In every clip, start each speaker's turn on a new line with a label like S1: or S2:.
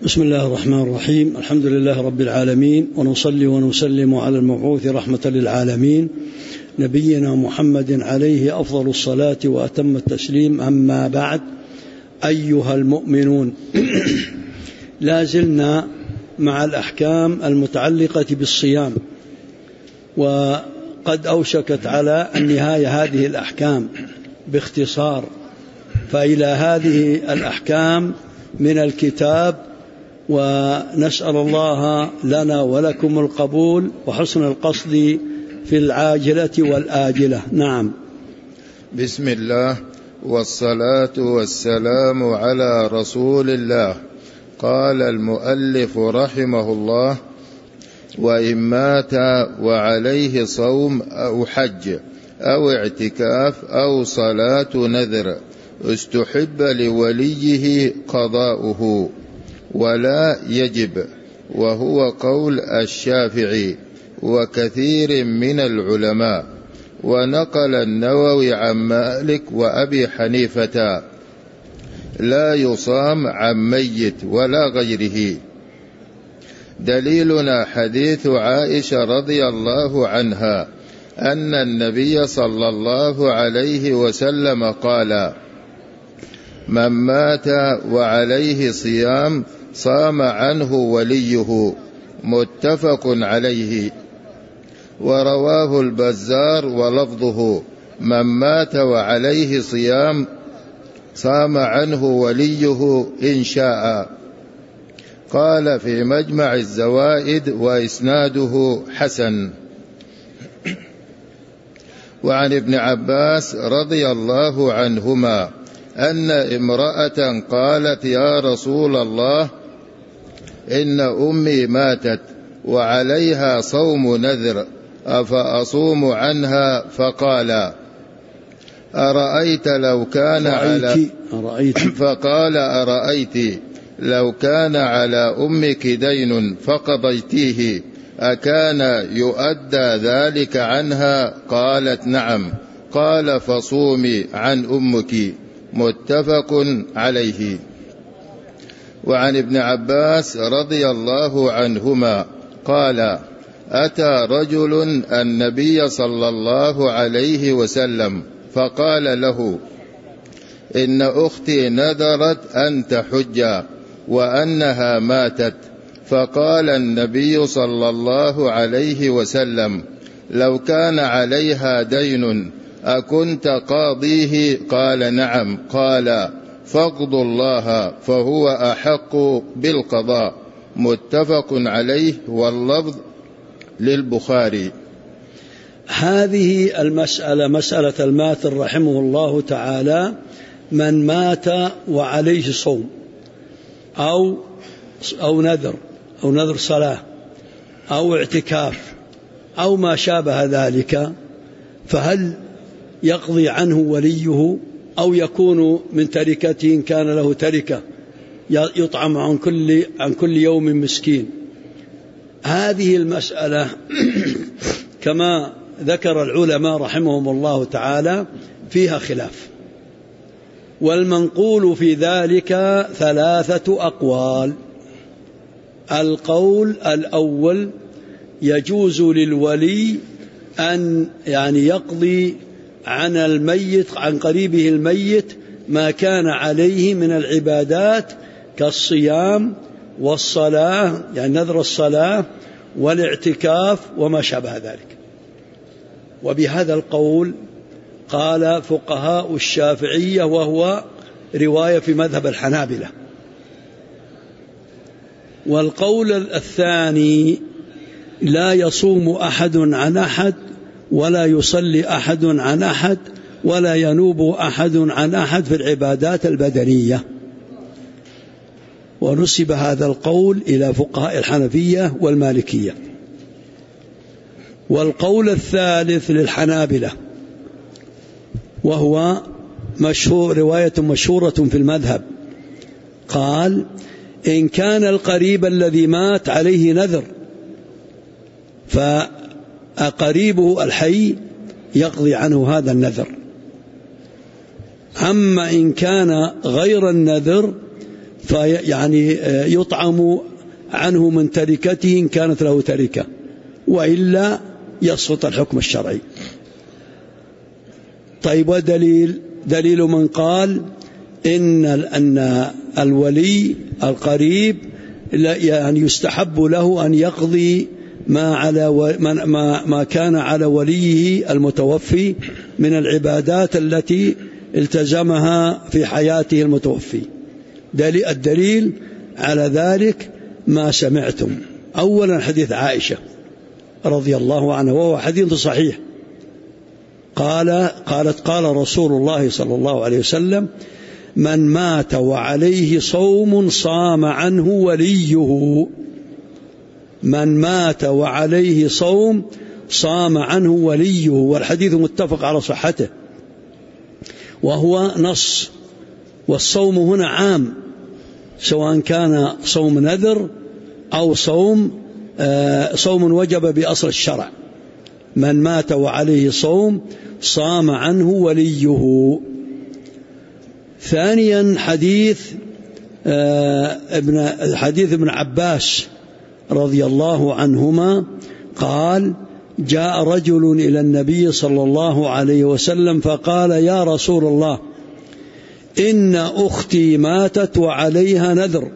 S1: بسم الله الرحمن الرحيم. الحمد لله رب العالمين، ونصلي ونسلم على المبعوث رحمة للعالمين نبينا محمد عليه أفضل الصلاة وأتم التسليم. أما بعد، أيها المؤمنون، لا زلنا مع الأحكام المتعلقة بالصيام، وقد أوشكت على النهاية هذه الأحكام باختصار. فإلى هذه الأحكام من الكتاب، ونسأل الله لنا ولكم القبول وحسن القصد في العاجلة والآجلة. نعم.
S2: بسم الله والصلاة والسلام على رسول الله. قال المؤلف رحمه الله: وإن مات وعليه صوم أو حج أو اعتكاف أو صلاة نذر استحب لوليه قضاؤه ولا يجب، وهو قول الشافعي وكثير من العلماء. ونقل النووي عن مالك وأبي حنيفة لا يصام عن ميت ولا غيره. دليلنا حديث عائشة رضي الله عنها أن النبي صلى الله عليه وسلم قال: من مات وعليه صيام صام عنه وليه، متفق عليه. ورواه البزار ولفظه: من مات وعليه صيام صام عنه وليه إن شاء. قال في مجمع الزوائد: وإسناده حسن. وعن ابن عباس رضي الله عنهما أن امرأة قالت: يا رسول الله، إن أمي ماتت وعليها صوم نذر، أفأصوم عنها؟ فقال: أرأيت لو كان لو كان على أمك دين فقضيتيه أكان يؤدى ذلك عنها؟ قالت: نعم. قال: فصومي عن أمك. متفق عليه. وعن ابن عباس رضي الله عنهما قال: أتى رجل النبي صلى الله عليه وسلم فقال له: إن أختي نذرت أن تحج وأنها ماتت. فقال النبي صلى الله عليه وسلم: لو كان عليها دين أكنت قاضيه؟ قال: نعم. قال: فاقضوا الله فهو أحق بالقضاء. متفق عليه، واللفظ للبخاري.
S1: هذه المسألة مسألة الماتر رحمه الله تعالى: من مات وعليه صوم أو نذر صلاة أو اعتكاف أو ما شابه ذلك، فهل يقضي عنه وليه أو يكون من تركته إن كان له تركة يطعم عن كل يوم مسكين؟ هذه المسألة كما ذكر العلماء رحمهم الله تعالى فيها خلاف، والمنقول في ذلك 3 أقوال. القول الأول: يجوز للولي أن يقضي عن الميت، عن قريبه الميت، ما كان عليه من العبادات كالصيام والصلاة، نذر الصلاة والاعتكاف وما شابه ذلك. وبهذا القول قال فقهاء الشافعية، وهو رواية في مذهب الحنابلة. والقول الثاني: لا يصوم أحد عن أحد، ولا يصلي أحد عن أحد، ولا ينوب أحد عن أحد في العبادات البدنية. ونسب هذا القول إلى فقهاء الحنفية والمالكية. والقول الثالث للحنابلة، وهو رواية مشهورة في المذهب، قال: إن كان القريب الذي مات عليه نذر فقريبه الحي يقضي عنه هذا النذر. أما إن كان غير النذر فيعني يطعم عنه من تركته إن كانت له تركة، وإلا يسقط الحكم الشرعي. طيب، دليل من قال إن الولي القريب يعني يستحب له أن يقضي ما كان على وليه المتوفي من العبادات التي التزمها في حياته المتوفي. الدليل على ذلك ما سمعتم. أولا حديث عائشة رضي الله عنها، وهو حديث صحيح، قالت قال رسول الله صلى الله عليه وسلم: من مات وعليه صوم صام عنه وليه. من مات وعليه صوم صام عنه وليه. والحديث متفق على صحته، وهو نص. والصوم هنا عام، سواء كان صوم نذر أو صوم وجب بأصل الشرع. من مات وعليه صوم صام عنه وليه. ثانيا حديث ابن عباس رضي الله عنهما قال: جاء رجل إلى النبي صلى الله عليه وسلم فقال: يا رسول الله، إن أختي ماتت وعليها نذر،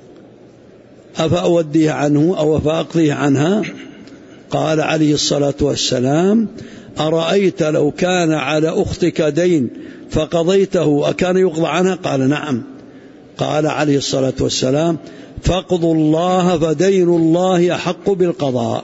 S1: أفأوديه عنه أو أفأقضيه عنها؟ قال عليه الصلاة والسلام: أرأيت لو كان على أختك دين فقضيته أكان يقضى عنها؟ قال: نعم. قال عليه الصلاة والسلام: فاقضوا الله فدين الله أحق بالقضاء.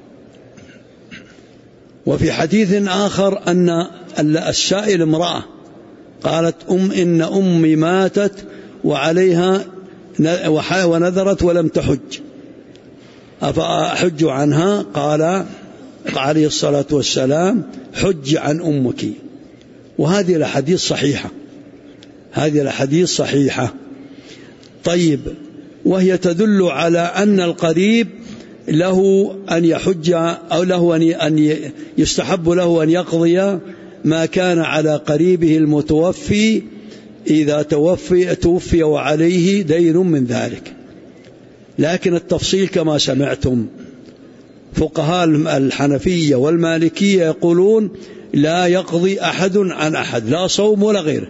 S1: وفي حديث آخر أن السائل امرأة قالت: إن أمي ماتت وعليها ونذرت ولم تحج، أفأحج عنها؟ قال عليه الصلاة والسلام: حج عن أمك. وهذه الأحاديث صحيحة، هذه الأحاديث صحيحة. طيب، وهي تدل على أن القريب له أن يحج، أو له أن يستحب له أن يقضي ما كان على قريبه المتوفي إذا توفي وعليه دين من ذلك. لكن التفصيل كما سمعتم، فقهاء الحنفية والمالكية يقولون لا يقضي أحد عن أحد، لا صوم ولا غيره.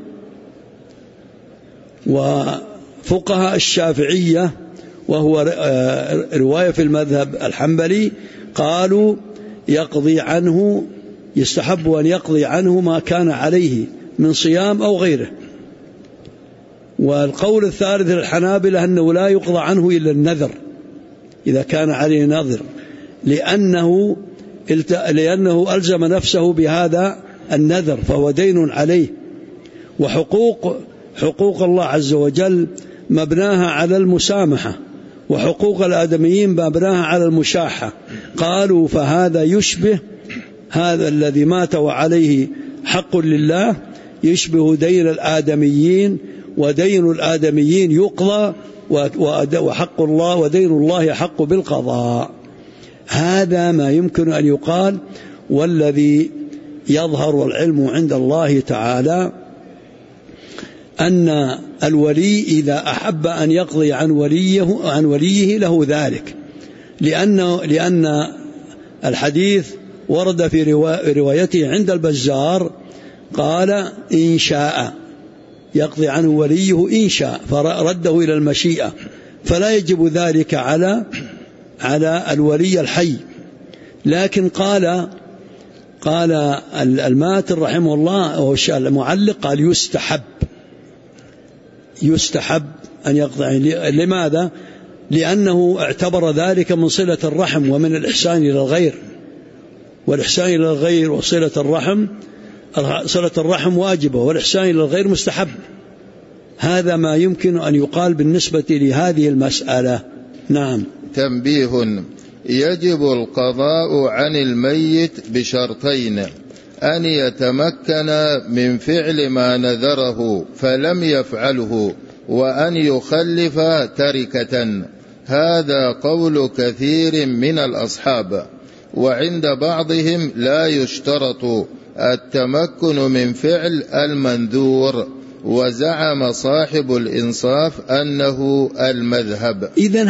S1: وفقهاء الشافعية، وهو رواية في المذهب الحنبلي، قالوا يقضي عنه، يستحب أن يقضي عنه ما كان عليه من صيام أو غيره. والقول الثالث للحنابلة أنه لا يقضى عنه إلا النذر، إذا كان عليه نذر، لأنه ألزم نفسه بهذا النذر، فهو دين عليه. وحقوق الله عز وجل مبناها على المسامحة، وحقوق الآدميين مبناها على المشاحة. قالوا فهذا يشبه هذا الذي مات وعليه حق لله، يشبه دين الآدميين، ودين الآدميين يقضى، وحق الله ودين الله يحق بالقضاء. هذا ما يمكن أن يقال. والذي يظهر والعلم عند الله تعالى أن الولي إذا أحب أن يقضي عن وليه له ذلك، لأن الحديث ورد في روايته عند البزار قال: إن شاء يقضي عنه وليه إن شاء، فرده إلى المشيئة، فلا يجب ذلك على الولي الحي. لكن قال الماتر رحمه الله وهو المعلق، قال يستحب أن يقضي. لماذا؟ لأنه اعتبر ذلك من صلة الرحم ومن الإحسان إلى الغير، والإحسان إلى الغير وصلة الرحم، صلة الرحم واجبة، والإحسان إلى الغير مستحب. هذا ما يمكن أن يقال بالنسبة لهذه المسألة. نعم.
S2: تنبيه: يجب القضاء عن الميت بشرطين: أن يتمكن من فعل ما نذره فلم يفعله، وأن يخلف تركة. هذا قول كثير من الأصحاب، وعند بعضهم لا يشترط التمكن من فعل المنذور، وزعم صاحب الإنصاف أنه المذهب.
S1: إذن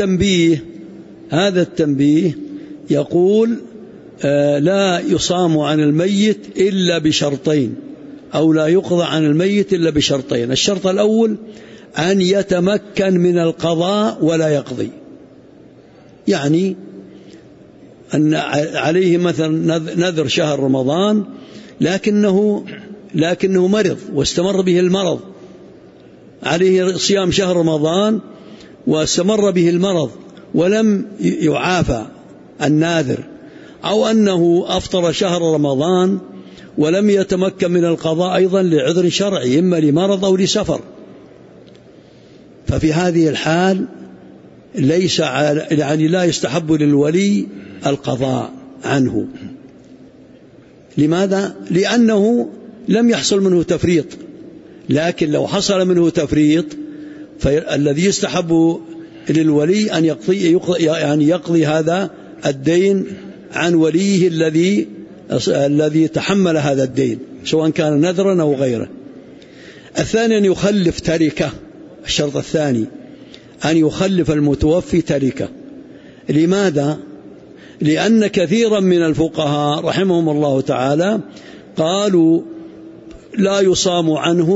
S1: هذا التنبيه يقول لا يصام عن الميت إلا بشرطين، أو لا يقضى عن الميت إلا بشرطين. الشرط الأول أن يتمكن من القضاء ولا يقضي، يعني أن عليه مثلا نذر شهر رمضان لكنه مرض واستمر به المرض، عليه صيام شهر رمضان واستمر به المرض ولم يعافى الناذر، أو أنه أفطر شهر رمضان ولم يتمكن من القضاء أيضا لعذر شرعي إما لمرض أو لسفر، ففي هذه الحال لا يستحب للولي القضاء عنه. لماذا؟ لأنه لم يحصل منه تفريط، لكن لو حصل منه تفريط فالذي يستحب للولي أن يقضي هذا الدين عن وليه الذي تحمل هذا الدين، سواء كان نذرا أو غيره. الثاني أن يخلف تركة. الشرط الثاني أن يخلف المتوفي تركة. لماذا؟ لأن كثيرا من الفقهاء رحمهم الله تعالى قالوا لا يصوم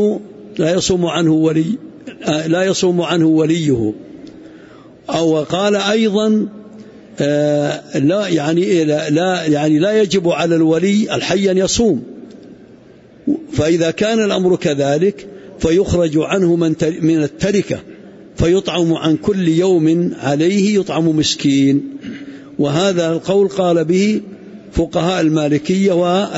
S1: عنه وليه، أو قال أيضا لا يجب على الولي الحي أن يصوم. فإذا كان الأمر كذلك فيخرج عنه من التركة، فيطعم عن كل يوم عليه يطعم مسكين. وهذا القول قال به فقهاء المالكية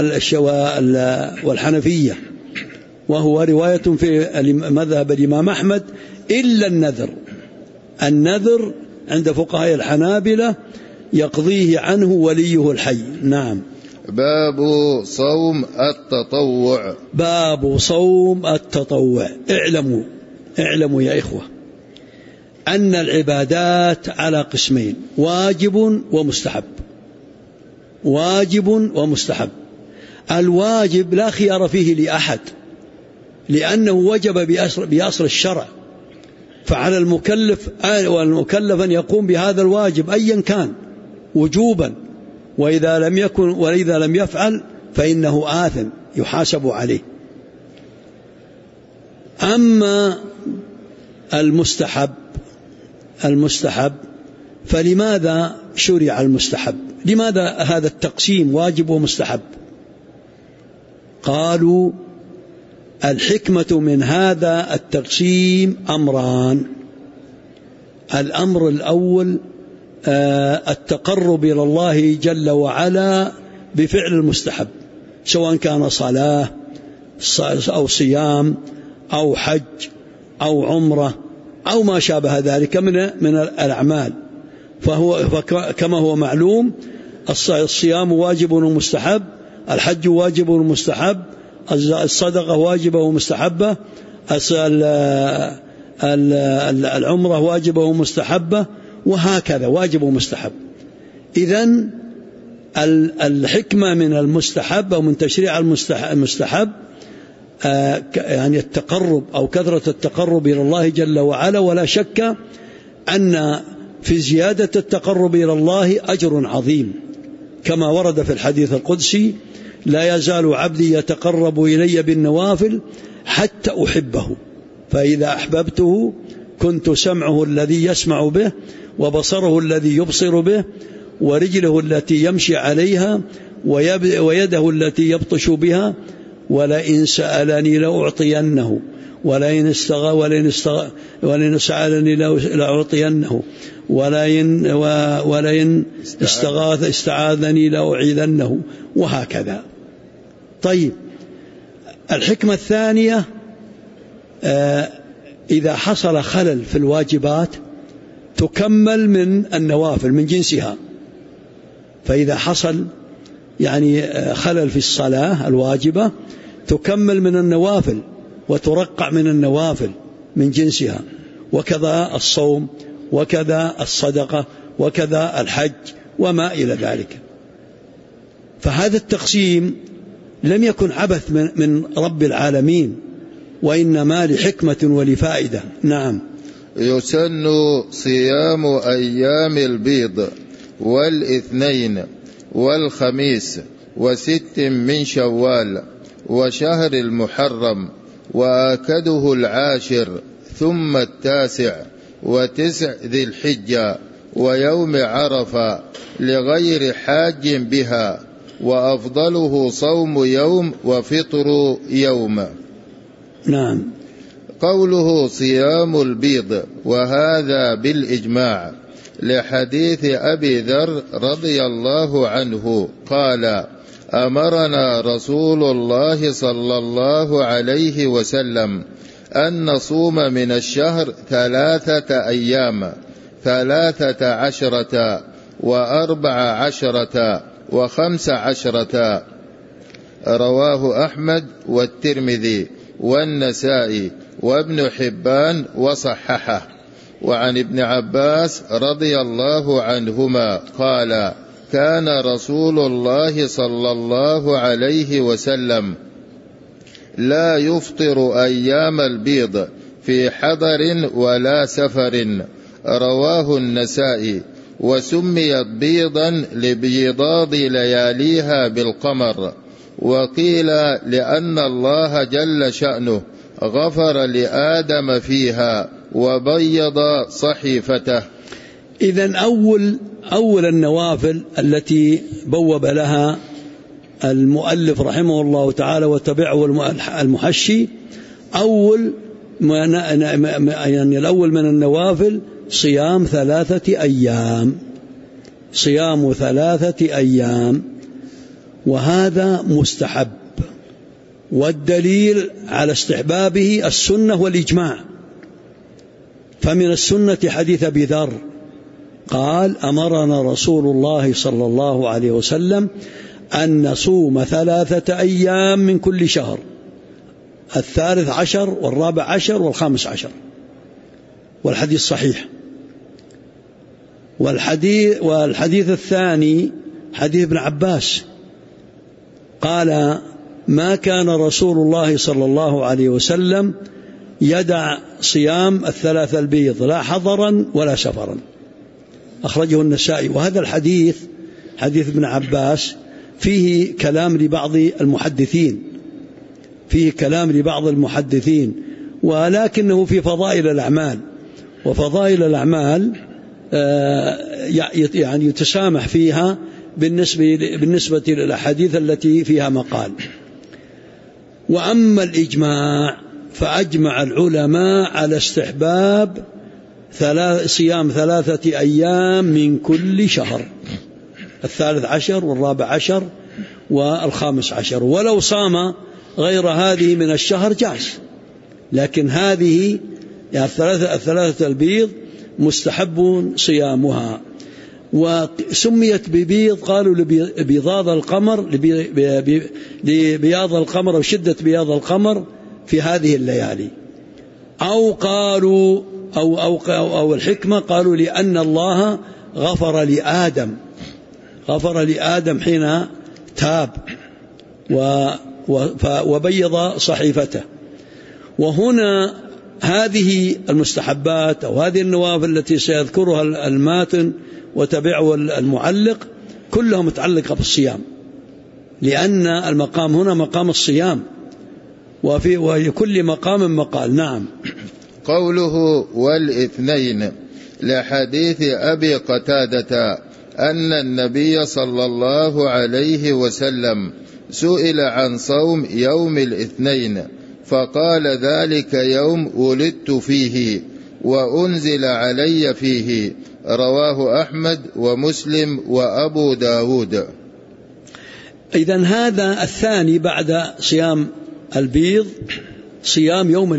S1: والحنفية، وهو رواية في مذهب الإمام أحمد، إلا النذر عند فقهاء الحنابلة يقضيه عنه وليه الحي. نعم.
S2: باب صوم التطوع.
S1: باب صوم التطوع. اعلموا يا إخوة أن العبادات على قسمين: واجب ومستحب. الواجب لا خيار فيه لأحد، لأنه وجب بأصل الشرع، فعلى المكلف أن يقوم بهذا الواجب أيا كان وجوبا، وإذا لم يفعل فإنه آثم يحاسب عليه. أما المستحب فلماذا شرع المستحب؟ لماذا هذا التقسيم واجب ومستحب؟ قالوا الحكمة من هذا التقسيم أمران. الأمر الأول التقرب إلى الله جل وعلا بفعل المستحب، سواء كان صلاة أو صيام أو حج أو عمرة أو ما شابه ذلك من الأعمال. كما هو معلوم الصيام واجب ومستحب، الحج واجب ومستحب، الصدقة واجبة ومستحبة، العمرة واجبة ومستحبة، وهكذا واجب ومستحب. إذن الحكمة من المستحب أو من تشريع المستحب يعني التقرب أو كثرة التقرب إلى الله جل وعلا. ولا شك أن في زيادة التقرب إلى الله أجر عظيم، كما ورد في الحديث القدسي: لا يزال عبدي يتقرب إلي بالنوافل حتى أحبه، فإذا أحببته كنت سمعه الذي يسمع به، وبصره الذي يبصر به، ورجله التي يمشي عليها، ويده التي يبطش بها، ولئن سألني لأعطينه، ولئن سألني لأعطينه، ولئن استعاذني لأعيذنه، وهكذا. طيب، الحكمة الثانية إذا حصل خلل في الواجبات تكمل من النوافل من جنسها. فإذا حصل خلل في الصلاة الواجبة تكمل من النوافل وترقع من النوافل من جنسها، وكذا الصوم، وكذا الصدقة، وكذا الحج، وما إلى ذلك. فهذا التقسيم لم يكن عبث من رب العالمين، وإنما لحكمة ولفائدة. نعم.
S2: يسن صيام أيام البيض والاثنين والخميس وست من شوال وشهر المحرم، وآكده العاشر ثم التاسع وتسع ذي الحجة ويوم عرفة لغير حاج بها، وأفضله صوم يوم وفطر يوم.
S1: نعم.
S2: قوله صيام البيض وهذا بالإجماع لحديث أبي ذر رضي الله عنه قال: أمرنا رسول الله صلى الله عليه وسلم أن نصوم من الشهر 3 أيام، 13 و14 و15. رواه أحمد والترمذي والنسائي وابن حبان وصححه. وعن ابن عباس رضي الله عنهما قال: كان رسول الله صلى الله عليه وسلم لا يفطر أيام البيض في حضر ولا سفر. رواه النسائي. وسميت بيضا لبيضاض لياليها بالقمر، وقيل لأن الله جل شأنه غفر لآدم فيها وبيض صحيفته.
S1: إذن أول النوافل التي بوب لها المؤلف رحمه الله تعالى وتبعه المحشي، الأول من النوافل صيام 3 أيام، صيام 3 أيام، وهذا مستحب، والدليل على استحبابه السنة والإجماع. فمن السنة حديث أبي ذر قال: أمرنا رسول الله صلى الله عليه وسلم أن نصوم 3 أيام من كل شهر، 13 و14 و15. والحديث صحيح. والحديث الثاني حديث ابن عباس قال: ما كان رسول الله صلى الله عليه وسلم يدع صيام 3 البيض لا حضرا ولا سفرا. أخرجه النسائي. وهذا الحديث حديث ابن عباس فيه كلام لبعض المحدثين، ولكنه في فضائل الأعمال، وفضائل الأعمال يعني يتسامح فيها بالنسبة للأحاديث التي فيها مقال. وأما الإجماع فأجمع العلماء على استحباب صيام 3 أيام من كل شهر، 13 و14 و15. ولو صام غير هذه من الشهر جاز، لكن هذه يعني 3 البيض مستحب صيامها. وسميت ببيض قالوا لبياض القمر، لبياض القمر وشدة بياض القمر في هذه الليالي. أو قالوا أو الحكمة قالوا لأن الله غفر لآدم حين تاب وبيض صحيفته. وهنا هذه المستحبات أو هذه النوافل التي سيذكرها الماتن وتبعه المعلق كلها متعلقة بالصيام، لأن المقام هنا مقام الصيام، وفي كل مقام مقال. نعم.
S2: قوله والاثنين لحديث أبي قتادة أن النبي صلى الله عليه وسلم سئل عن صوم يوم الاثنين فقال: ذلك يوم ولدت فيه وأنزل علي فيه. رواه أحمد ومسلم وأبو داود.
S1: إذن هذا الثاني بعد صيام البيض صيام يوم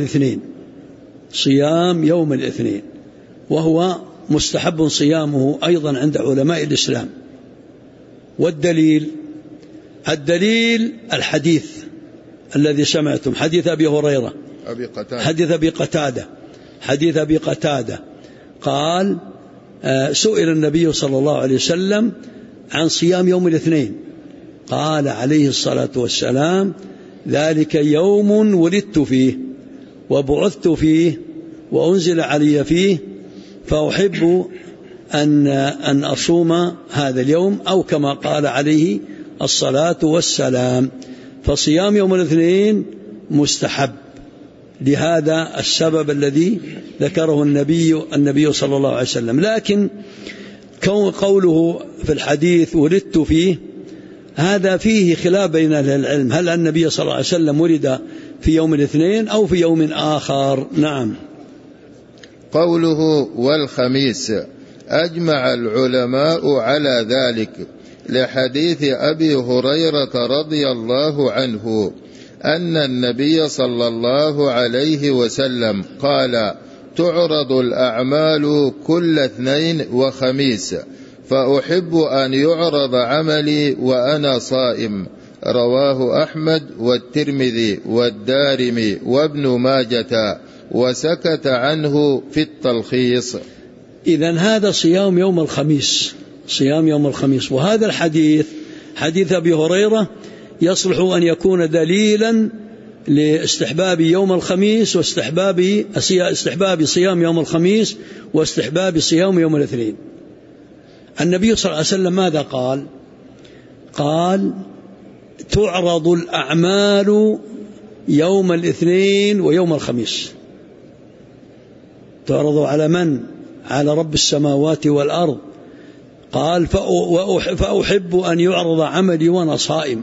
S1: الاثنين، وهو مستحب صيامه أيضا عند علماء الإسلام. والدليل الحديث الذي سمعتم، حديث أبي هريرة، حديث أبي قتادة قال: سئل النبي صلى الله عليه وسلم عن صيام يوم الاثنين، قال عليه الصلاة والسلام: ذلك يوم ولدت فيه وبعثت فيه وأنزل علي فيه، فأحب أن أصوم هذا اليوم، أو كما قال عليه الصلاة والسلام. فصيام يوم الاثنين مستحب لهذا السبب الذي ذكره النبي صلى الله عليه وسلم. لكن قوله في الحديث ولدت فيه، هذا فيه خلاف بين أهل العلم، هل النبي صلى الله عليه وسلم ولد في يوم الاثنين أو في يوم آخر؟ نعم.
S2: قوله والخميس، أجمع العلماء على ذلك لحديث أبي هريرة رضي الله عنه أن النبي صلى الله عليه وسلم قال: تعرض الأعمال كل اثنين وخميس، فأحب أن يعرض عملي وأنا صائم. رواه أحمد والترمذي والدارمي وابن ماجة، وسكت عنه في التلخيص.
S1: إذن هذا صيام يوم الخميس، صيام يوم الخميس. وهذا الحديث حديث أبي هريرة يصلح أن يكون دليلا لاستحباب يوم الخميس واستحباب صيام يوم الخميس واستحباب صيام يوم الاثنين. النبي صلى الله عليه وسلم ماذا قال؟ قال: تعرض الأعمال يوم الاثنين ويوم الخميس. تعرض على من؟ على رب السماوات والأرض. قال: فأحب أن يعرض عملي وأنا صائم،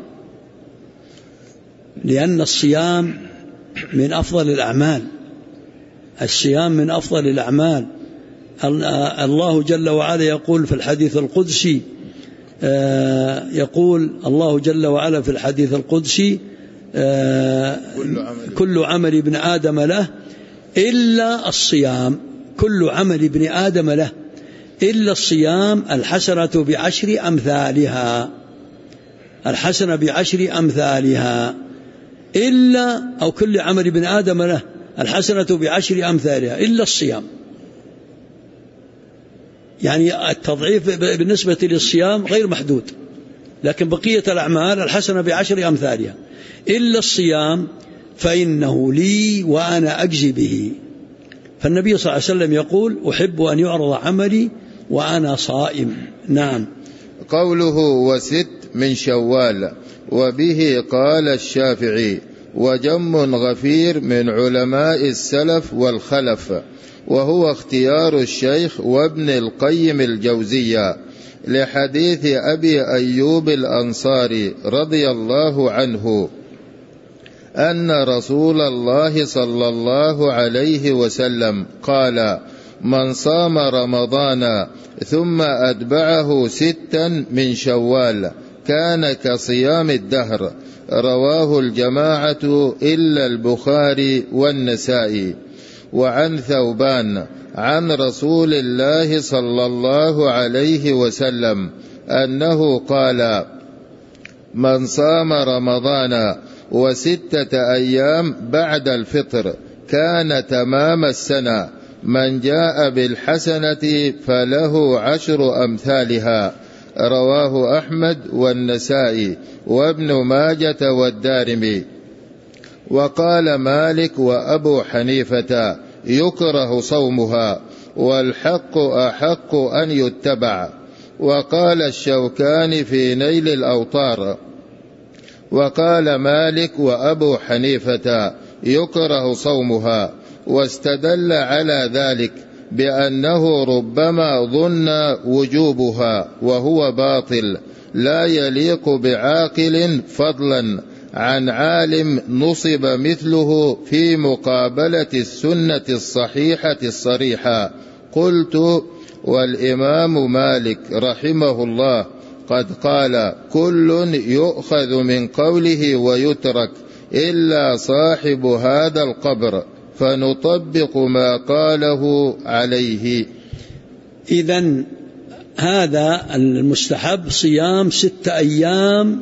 S1: لأن الصيام من أفضل الأعمال. الصيام من أفضل الأعمال. الله جل وعلا يقول في الحديث القدسي، يقول الله جل وعلا في الحديث القدسي: كل عمل ابن آدم له إلا الصيام. كل عمل ابن آدم له إلا الصيام، الحسنة بعشر أمثالها. الحسنة بعشر أمثالها. إلا، أو كل عمل ابن آدم له الحسنة بعشر أمثالها إلا الصيام. يعني التضعيف بالنسبة للصيام غير محدود، لكن بقية الأعمال الحسنة بعشر أمثالها إلا الصيام فإنه لي وأنا أجزي به. فالنبي صلى الله عليه وسلم يقول: أحب أن يعرض عملي وأنا صائم. نعم.
S2: قوله وست من شوال، وبه قال الشافعي وجم غفير من علماء السلف والخلف، وهو اختيار الشيخ وابن القيم الجوزية لحديث أبي أيوب الأنصاري رضي الله عنه أن رسول الله صلى الله عليه وسلم قال: من صام رمضان ثم أتبعه 6 من شوال كان كصيام الدهر. رواه الجماعة إلا البخاري والنسائي. وعن ثوبان عن رسول الله صلى الله عليه وسلم أنه قال: من صام رمضان و6 أيام بعد الفطر كان تمام السنة. من جاء بالحسنة فله 10 أمثالها. رواه أحمد والنسائي وابن ماجة والدارمي. وقال مالك وأبو حنيفة: يكره صومها، والحق أحق أن يتبع. وقال الشوكاني في نيل الأوطار: وقال مالك وأبو حنيفة: يكره صومها. واستدل على ذلك بأنه ربما ظن وجوبها وهو باطل لا يليق بعاقل، فضلا عن عالم نصب مثله في مقابلة السنة الصحيحة الصريحة. قلت: والإمام مالك رحمه الله قد قال: كل يؤخذ من قوله ويترك إلا صاحب هذا القبر، فنطبق ما قاله عليه.
S1: إذن هذا المستحب صيام 6 أيام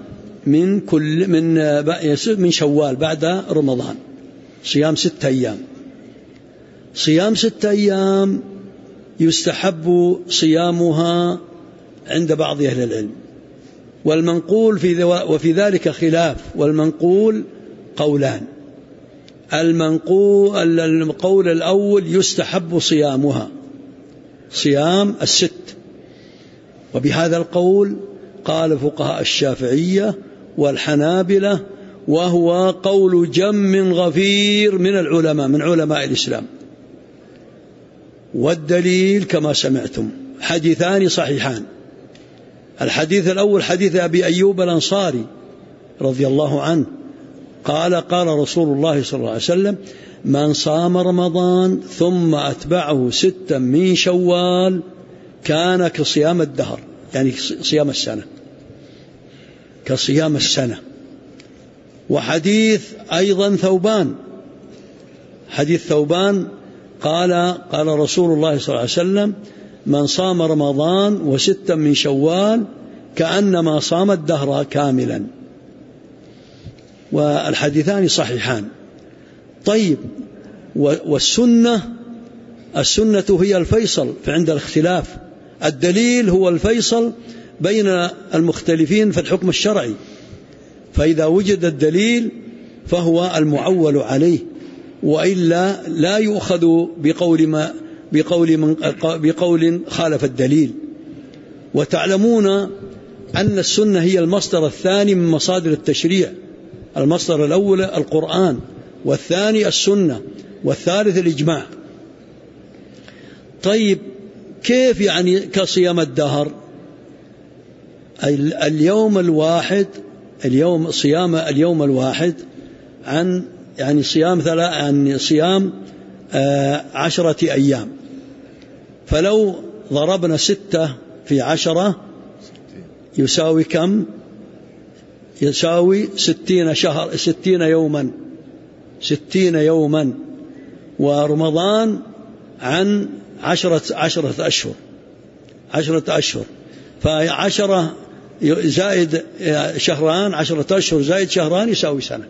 S1: من شوال بعد رمضان. صيام 6 أيام. صيام 6 أيام يستحب صيامها عند بعض أهل العلم، والمنقول وفي ذلك خلاف، والمنقول قولان. القول الأول يستحب صيامها، صيام الست، وبهذا القول قال فقهاء الشافعية والحنابلة، وهو قول جم غفير من العلماء، من علماء الإسلام. والدليل كما سمعتم حديثان صحيحان. الحديث الأول حديث أبي أيوب الأنصاري رضي الله عنه قال قال رسول الله صلى الله عليه وسلم: من صام رمضان ثم أتبعه 6 من شوال كان كصيام الدهر، يعني صيام السنة، كصيام السنة. وحديث أيضا ثوبان، حديث ثوبان قال رسول الله صلى الله عليه وسلم: من صام رمضان و6 من شوال كأنما صام الدهر كاملا. والحديثان صحيحان. طيب، والسنة هي الفيصل عند الاختلاف، الدليل هو الفيصل بين المختلفين في الحكم الشرعي، فإذا وجد الدليل فهو المعول عليه، وإلا لا يؤخذ بقول خالف الدليل. وتعلمون أن السنة هي المصدر الثاني من مصادر التشريع، المصدر الأول القرآن، والثاني السنة، والثالث الإجماع. طيب، كيف يعني كصيام الدهر؟ اليوم الواحد، صيام اليوم الواحد عن يعني صيام 10 أيام. فلو ضربنا 6 في 10 يساوي كم؟ يساوي 60 شهر، 60 يوما، 60 يوما. ورمضان عن 10 أشهر، 10 أشهر، ف10 زائد شهران، 10 أشهر زائد شهران يساوي سنة.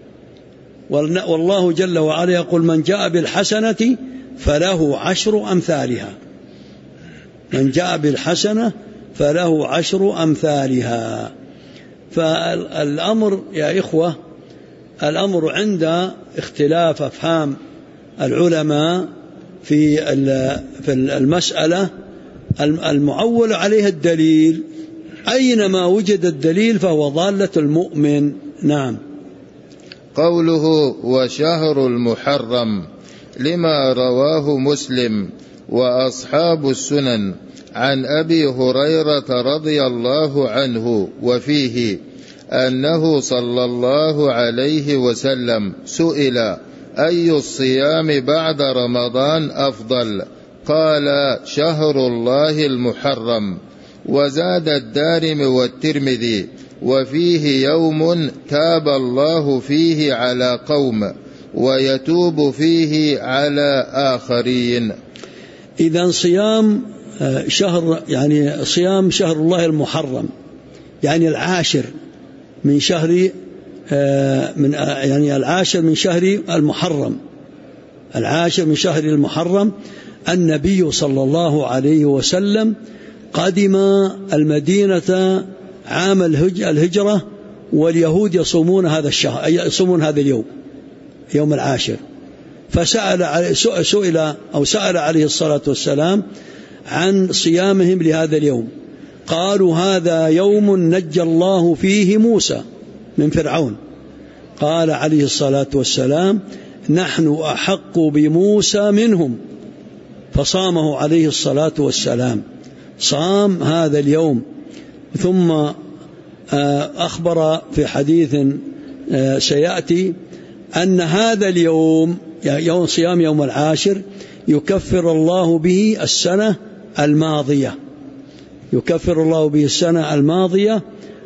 S1: والله جل وعلا يقول: من جاء بالحسنة فله 10 أمثالها، من جاء بالحسنة فله 10 أمثالها. فالأمر يا إخوة، الأمر عند اختلاف أفهام العلماء في المسألة المعول عليها الدليل، أينما وجد الدليل فهو ضالة المؤمن. نعم.
S2: قوله: وشهر المحرم، لما رواه مسلم وأصحاب السنن عن أبي هريرة رضي الله عنه، وفيه أنه صلى الله عليه وسلم سئل: أي الصيام بعد رمضان أفضل؟ قال: شهر الله المحرم. وزاد الدارمي والترمذي: وفيه يوم تاب الله فيه على قوم ويتوب فيه على آخرين.
S1: إذن صيام شهر، يعني صيام شهر الله المحرم، يعني العاشر من شهر يعني العاشر من شهر المحرم، العاشر من شهر المحرم. النبي صلى الله عليه وسلم قدم المدينة عام الهجرة، واليهود يصومون هذا الشهر، أي يصومون هذا اليوم، يوم العاشر. سأل عليه الصلاة والسلام عن صيامهم لهذا اليوم. قالوا: هذا يوم نجى الله فيه موسى من فرعون. قال عليه الصلاة والسلام: نحن أحق بموسى منهم. فصامه عليه الصلاة والسلام، صام هذا اليوم. ثم أخبر في حديث سيأتي أن هذا اليوم، يوم صيام يوم العاشر، يكفر الله به السنة الماضية، يكفر الله به السنة الماضية.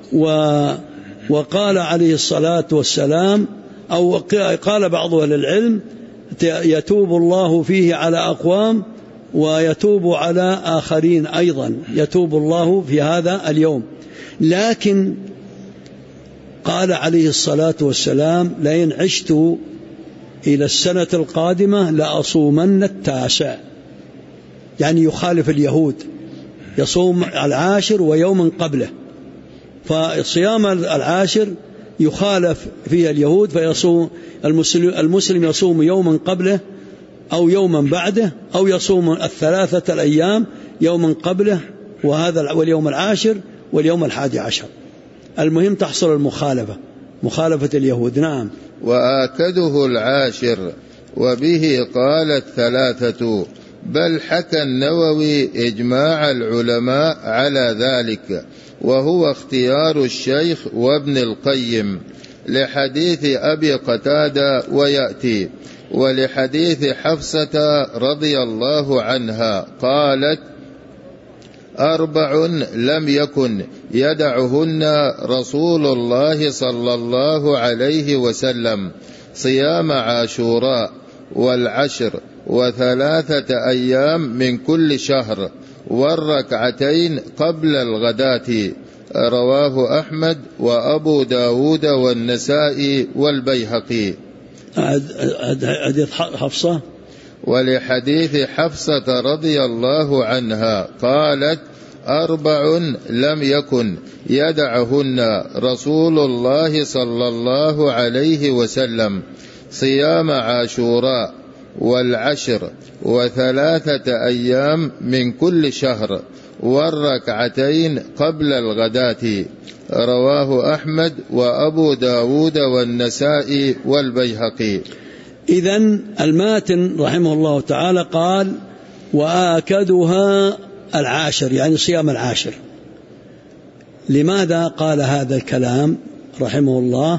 S1: وقال عليه الصلاة والسلام، أو قال بعض أهل العلم: يتوب الله فيه على أقوام ويتوب على آخرين أيضا، يتوب الله في هذا اليوم. لكن قال عليه الصلاة والسلام: لئن عشت إلى السنة القادمة لأصومن 9، يعني يخالف اليهود، يصوم العاشر ويوما قبله. فصيام العاشر يخالف فيها اليهود فيصوم المسلم يصوم يوما قبله أو يوما بعده، أو يصوم 3 الأيام يوما قبله واليوم 10 واليوم 11. المهم تحصل المخالفة، مخالفة اليهود. نعم.
S2: وآكده 10 وبه قال 3، بل حكى النووي إجماع العلماء على ذلك، وهو اختيار الشيخ وابن القيم لحديث أبي قتادة ويأتي، ولحديث حفصة رضي الله عنها قالت: 4 لم يكن يدعهن رسول الله صلى الله عليه وسلم: صيام عاشوراء والعشر و3 أيام من كل شهر والركعتين قبل الغداة. رواه أحمد وأبو داود والنسائي والبيهقي.
S1: حديث حفصة.
S2: ولحديث حفصة رضي الله عنها قالت: 4 لم يكن يدعهن رسول الله صلى الله عليه وسلم: صيام عاشوراء والعشر و3 أيام من كل شهر والركعتين قبل الغداة. رواه أحمد وأبو داود والنسائي والبيهقي.
S1: إذن الماتن رحمه الله تعالى قال: وآكدها 10، يعني صيام 10. لماذا قال هذا الكلام رحمه الله؟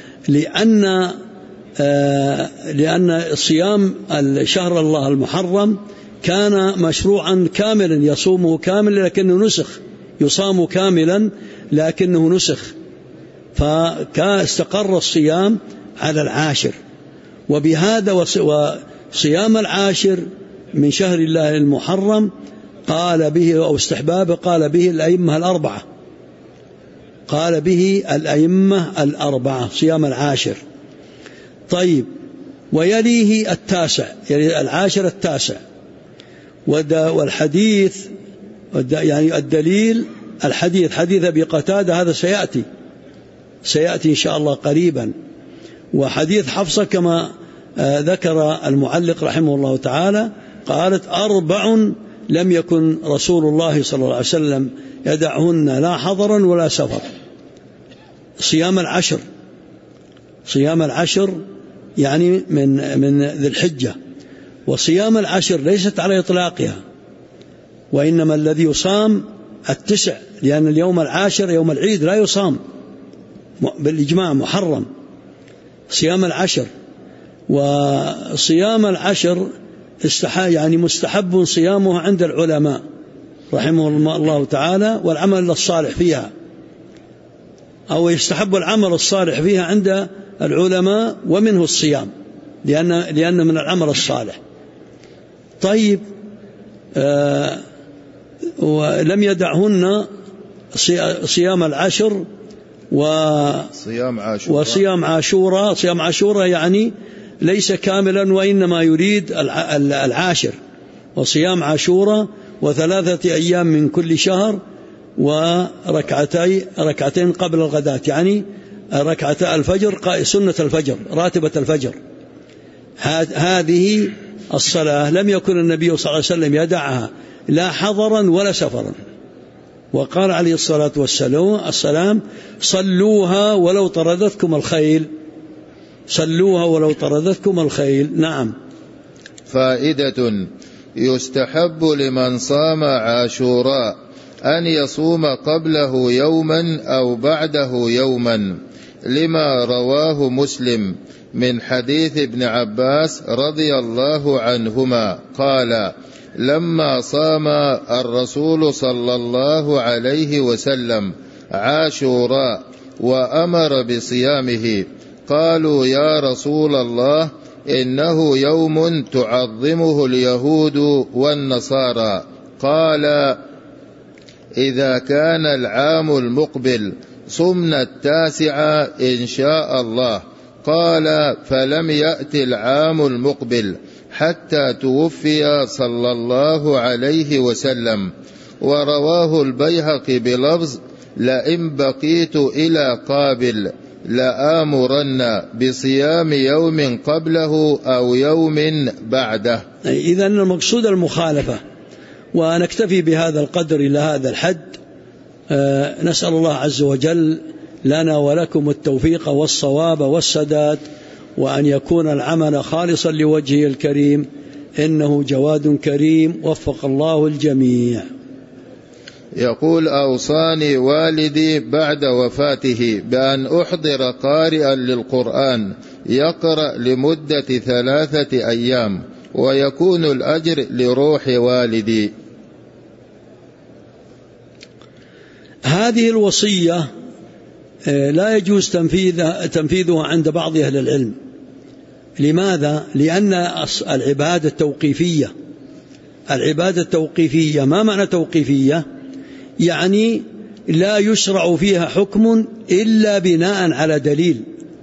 S1: لأن صيام الشهر الله المحرم كان مشروعا كاملا، يصومه كاملا لكنه نسخ، يصام كاملا لكنه نسخ، فاستقر الصيام على 10. وبهذا وصيام 10 من شهر الله المحرم قال به أو استحبابه قال به الأئمة الأربعة، قال به الأئمة الأربعة صيام 10. طيب، ويليه 9، يعني 10 9. والحديث يعني الدليل الحديث حديث أبي قتادة هذا سيأتي إن شاء الله قريبا. وحديث حفصة كما ذكر المعلق رحمه الله تعالى قالت: 4 لم يكن رسول الله صلى الله عليه وسلم يدعهن لا حضرا ولا سفر. صيام 10، صيام 10 يعني من ذي الحجة. وصيام 10 ليست على إطلاقها، وإنما الذي يصام 9، لأن اليوم 10 يوم العيد لا يصام بالإجماع، محرم صيام 10. وصيام 10 يعني مستحب صيامه عند العلماء رحمه الله تعالى، والعمل الصالح فيها، أو يستحب العمل الصالح فيها عند العلماء ومنه الصيام، لأن من العمل الصالح. طيب، ولم يدعهن صيام 10 وصيام عاشوراء. صيام عاشوراء يعني ليس كاملا، وإنما يريد 10. وصيام عاشوراء و3 أيام من كل شهر وركعتين قبل الغداة، يعني ركعتا الفجر، سنة الفجر، راتبة الفجر. هذه الصلاة لم يكن النبي صلى الله عليه وسلم يدعها لا حضرا ولا سفرا. وقال عليه الصلاة والسلام: صلوها ولو طردتكم الخيل، صلوها ولو طردتكم الخيل. نعم.
S2: فائدة: يستحب لمن صام عاشوراء أن يصوم قبله يوما أو بعده يوما، لما رواه مسلم من حديث ابن عباس رضي الله عنهما قال: لما صام الرسول صلى الله عليه وسلم عاشوراء وأمر بصيامه، قالوا: يا رسول الله، إنه يوم تعظمه اليهود والنصارى. قال: إذا كان العام المقبل صمنا 9 إن شاء الله. قال: فلم يأتي العام المقبل حتى توفي صلى الله عليه وسلم. ورواه البيهقي بلفظ: لئن بقيت إلى قابل لآمرن بصيام يوم قبله أو يوم بعده.
S1: إذن المقصود المخالفة. ونكتفي بهذا القدر إلى هذا الحد. نسأل الله عز وجل لنا ولكم التوفيق والصواب والسداد، وأن يكون العمل خالصا لوجهه الكريم، إنه جواد كريم وفق الله الجميع.
S2: يقول: أوصاني والدي بعد وفاته بأن أحضر قارئا للقرآن يقرأ لمدة 3 أيام ويكون الأجر لروح والدي.
S1: هذه الوصية لا يجوز تنفيذها عند بعض أهل العلم. لماذا؟ لأن العبادة توقيفية. العبادة توقيفية. ما معنى توقيفية؟ يعني لا يشرع فيها حكم إلا بناء على دليل.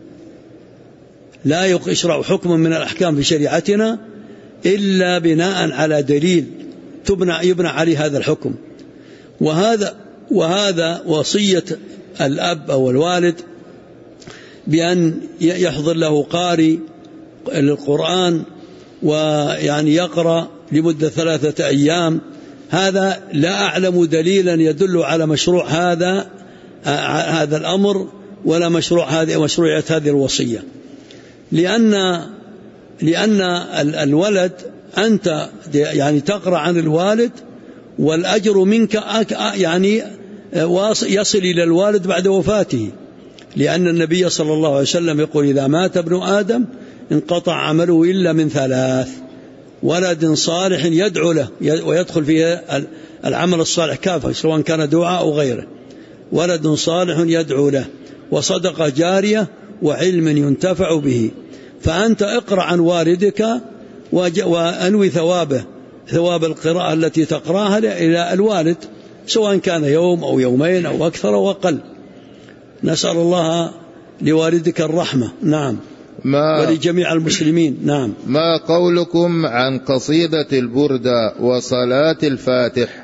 S1: لا يشرع حكم من الأحكام في شريعتنا إلا بناء على دليل يبنى عليه هذا الحكم. وهذا وصية الأب أو الوالد بأن يحضر له قارئ للقرآن ويعني يقرأ لمدة 3 أيام، هذا لا أعلم دليلا يدل على مشروع هذا الأمر ولا مشروعية هذه الوصية. لأن الولد أنت يعني تقرأ عن الوالد، والأجر منك يعني يصل إلى الوالد بعد وفاته، لأن النبي صلى الله عليه وسلم يقول: إذا مات ابن آدم انقطع عمله إلا من 3: ولد صالح يدعو له، ويدخل فيه العمل الصالح كافة سواء كان دعاء أو غيره. ولد صالح يدعو له، وصدقة جارية، وعلم ينتفع به. فأنت اقرأ عن والدك وأنوي ثواب القراءة التي تقرأها إلى الوالد، سواء كان يوم أو يومين أو أكثر أو أقل. نسأل الله لوالدك الرحمة. نعم. ولجميع المسلمين. نعم.
S2: ما قولكم عن قصيدة البردة وصلاة الفاتح؟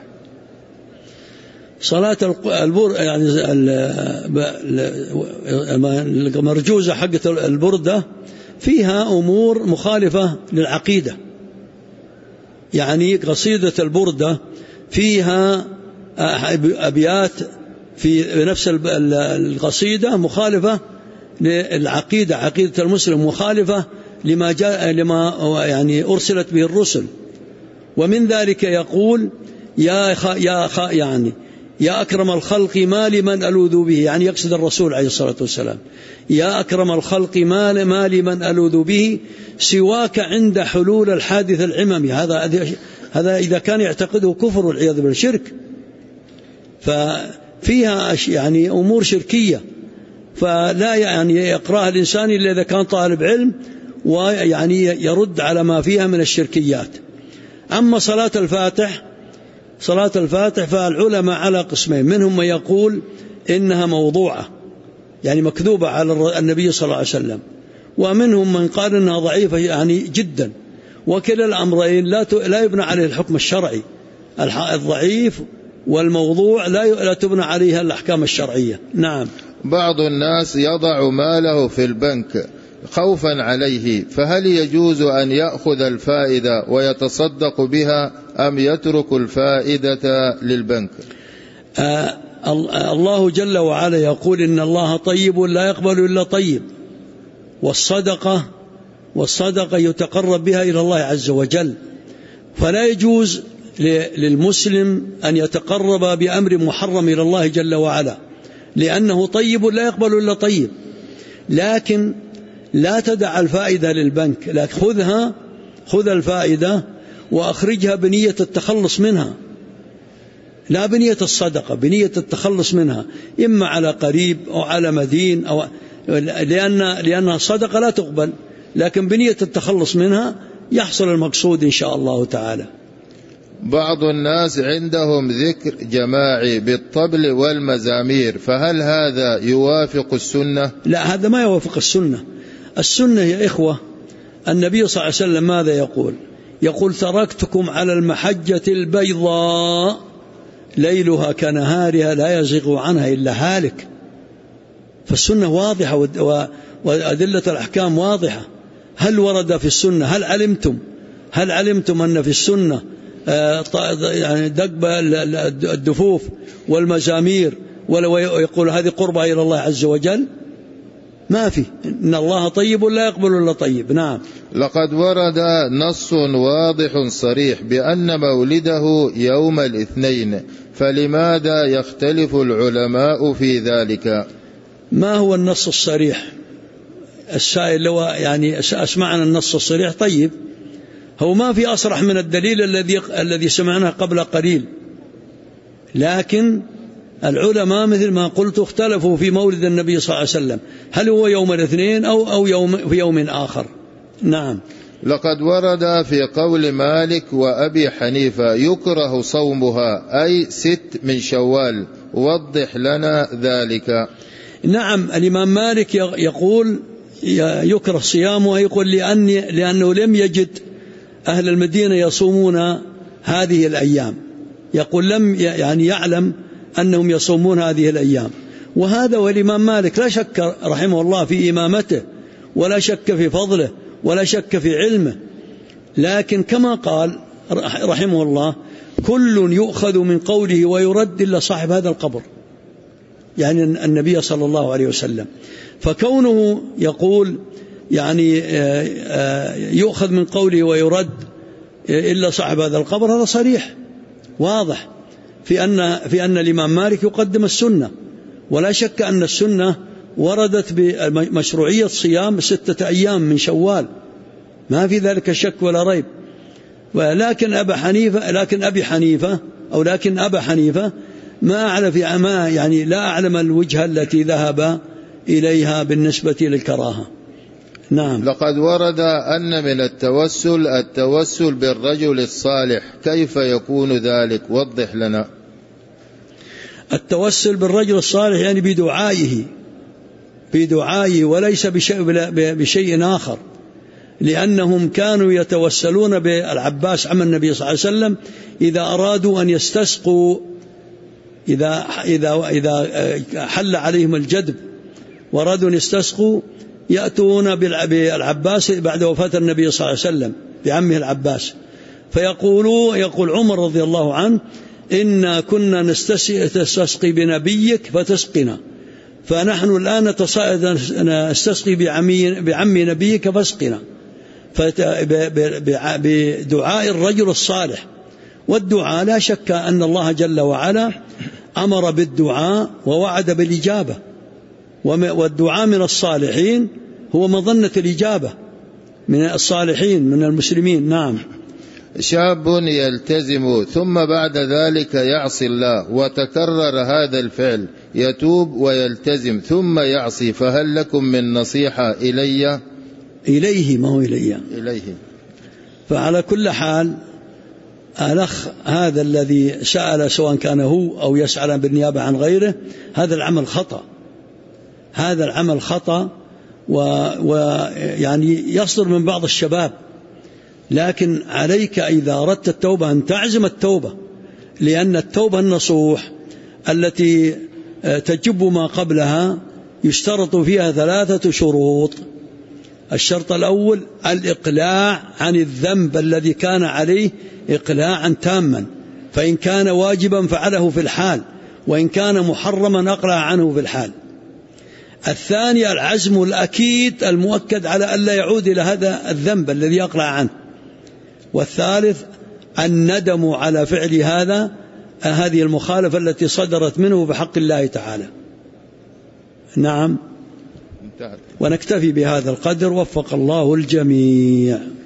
S1: صلاة يعني المرجوزة حقة البردة فيها أمور مخالفة للعقيدة. يعني قصيدة البردة فيها أبيات في نفس القصيدة مخالفة للعقيدة، عقيدة المسلم، مخالفة لما يعني أرسلت به الرسل. ومن ذلك يقول: يا أكرم الخلق ما لمن ألوذ به، يعني يقصد الرسول عليه الصلاة والسلام: يا أكرم الخلق ما لمن ألوذ به سواك عند حلول الحادث العممي. هذا إذا كان يعتقده كفر والعياذ بالشرك، ففيها يعني أمور شركية، فلا يعني يقرأها الإنسان إلا إذا كان طالب علم ويعني يرد على ما فيها من الشركيات. أما صلاة الفاتح فالعلماء على قسمين: منهم من يقول إنها موضوعة، يعني مكذوبة على النبي صلى الله عليه وسلم، ومنهم من قال إنها ضعيفة يعني جدا. وكلا الأمرين لا يبنى عليه الحكم الشرعي. الضعيف والموضوع لا تبنى عليها الأحكام الشرعية. نعم.
S2: بعض الناس يضع ماله في البنك خوفا عليه، فهل يجوز أن يأخذ الفائدة ويتصدق بها أم يترك الفائدة للبنك؟
S1: الله جل وعلا يقول: إن الله طيب لا يقبل إلا طيب. والصدقة يتقرب بها إلى الله عز وجل، فلا يجوز للمسلم أن يتقرب بأمر محرم إلى الله جل وعلا، لأنه طيب لا يقبل إلا طيب. لكن لا تدع الفائدة للبنك، لكن خذ الفائدة وأخرجها بنية التخلص منها، لا بنية الصدقة، بنية التخلص منها، إما على قريب أو على مدين لأن الصدقة لا تقبل، لكن بنية التخلص منها يحصل المقصود إن شاء الله تعالى.
S2: بعض الناس عندهم ذكر جماعي بالطبل والمزامير، فهل هذا يوافق السنة؟
S1: لا، هذا ما يوافق السنة. السنة يا إخوة، النبي صلى الله عليه وسلم ماذا يقول: تركتكم على المحجة البيضاء ليلها كنهارها لا يزيغ عنها إلا هالك. فالسنة واضحة وأدلة الأحكام واضحة. هل ورد في السنة، هل علمتم أن في السنة يعني دق الدفوف والمزامير ويقول هذه قربة إلى الله عز وجل؟ ما في. إن الله طيب لا يقبل إلا طيب. نعم.
S2: لقد ورد نص واضح صريح بأن مولده يوم الاثنين، فلماذا يختلف العلماء في ذلك؟
S1: ما هو النص الصريح؟ السائل لو يعني أسمعنا النص الصريح. طيب، هو ما في أصرح من الدليل الذي سمعناه قبل قليل، لكن العلماء مثل ما قلت اختلفوا في مولد النبي صلى الله عليه وسلم، هل هو يوم الاثنين أو في يوم آخر. نعم.
S2: لقد ورد في قول مالك وأبي حنيفة يكره صومها، أي 6 من شوال، وضح لنا ذلك.
S1: نعم، الإمام مالك يقول يكره صيامها، يقول لأنه لم يجد أهل المدينة يصومون هذه الأيام، يقول لم يعني يعلم أنهم يصومون هذه الأيام. وهذا والإمام مالك لا شك رحمه الله في إمامته، ولا شك في فضله، ولا شك في علمه، لكن كما قال رحمه الله كل يؤخذ من قوله ويرد إلا صاحب هذا القبر، يعني النبي صلى الله عليه وسلم. فكونه يقول يعني يؤخذ من قوله ويرد إلا صاحب هذا القبر، هذا صريح واضح في أن الإمام مالك يقدم السنة، ولا شك أن السنة وردت بمشروعية صيام 6 أيام من شوال، ما في ذلك شك ولا ريب. ولكن أبي حنيفة ما أعلم يعني لا أعلم الوجهة التي ذهب إليها بالنسبة للكراهة. نعم.
S2: لقد ورد أن من التوسل بالرجل الصالح، كيف يكون ذلك؟ وضح لنا.
S1: التوسل بالرجل الصالح يعني بدعائه وليس بشيء آخر، لأنهم كانوا يتوسلون بالعباس عم النبي صلى الله عليه وسلم إذا أرادوا أن يستسقوا، إذا حل عليهم الجدب وأرادوا أن يستسقوا يأتون بالعباس بعد وفاة النبي صلى الله عليه وسلم بعمه العباس، يقول عمر رضي الله عنه إنا كنا نستسقي بنبيك فتسقنا، فنحن الآن نستسقي بعم نبيك فاسقنا، بدعاء الرجل الصالح. والدعاء لا شك أن الله جل وعلا أمر بالدعاء ووعد بالإجابة، والدعاء من الصالحين هو مظنة الإجابة من الصالحين من المسلمين. نعم.
S2: شاب يلتزم ثم بعد ذلك يعصي الله، وتكرر هذا الفعل، يتوب ويلتزم ثم يعصي، فهل لكم من نصيحة إليه؟
S1: ما هو إليه. فعلى كل حال الأخ هذا الذي سأل سواء كان هو أو يسأل بالنيابة عن غيره، هذا العمل خطأ، ويعني يصدر من بعض الشباب، لكن عليك إذا أردت التوبة أن تعزم التوبة، لأن التوبة النصوح التي تجب ما قبلها يشترط فيها 3 شروط. الشرط الأول الإقلاع عن الذنب الذي كان عليه إقلاعا تاما، فإن كان واجبا فعله في الحال، وإن كان محرما أقلع عنه في الحال. الثاني العزم الأكيد المؤكد على ألا يعود إلى هذا الذنب الذي يقلع عنه. والثالث الندم على فعل هذه المخالفة التي صدرت منه بحق الله تعالى. نعم. ونكتفي بهذا القدر، وفق الله الجميع.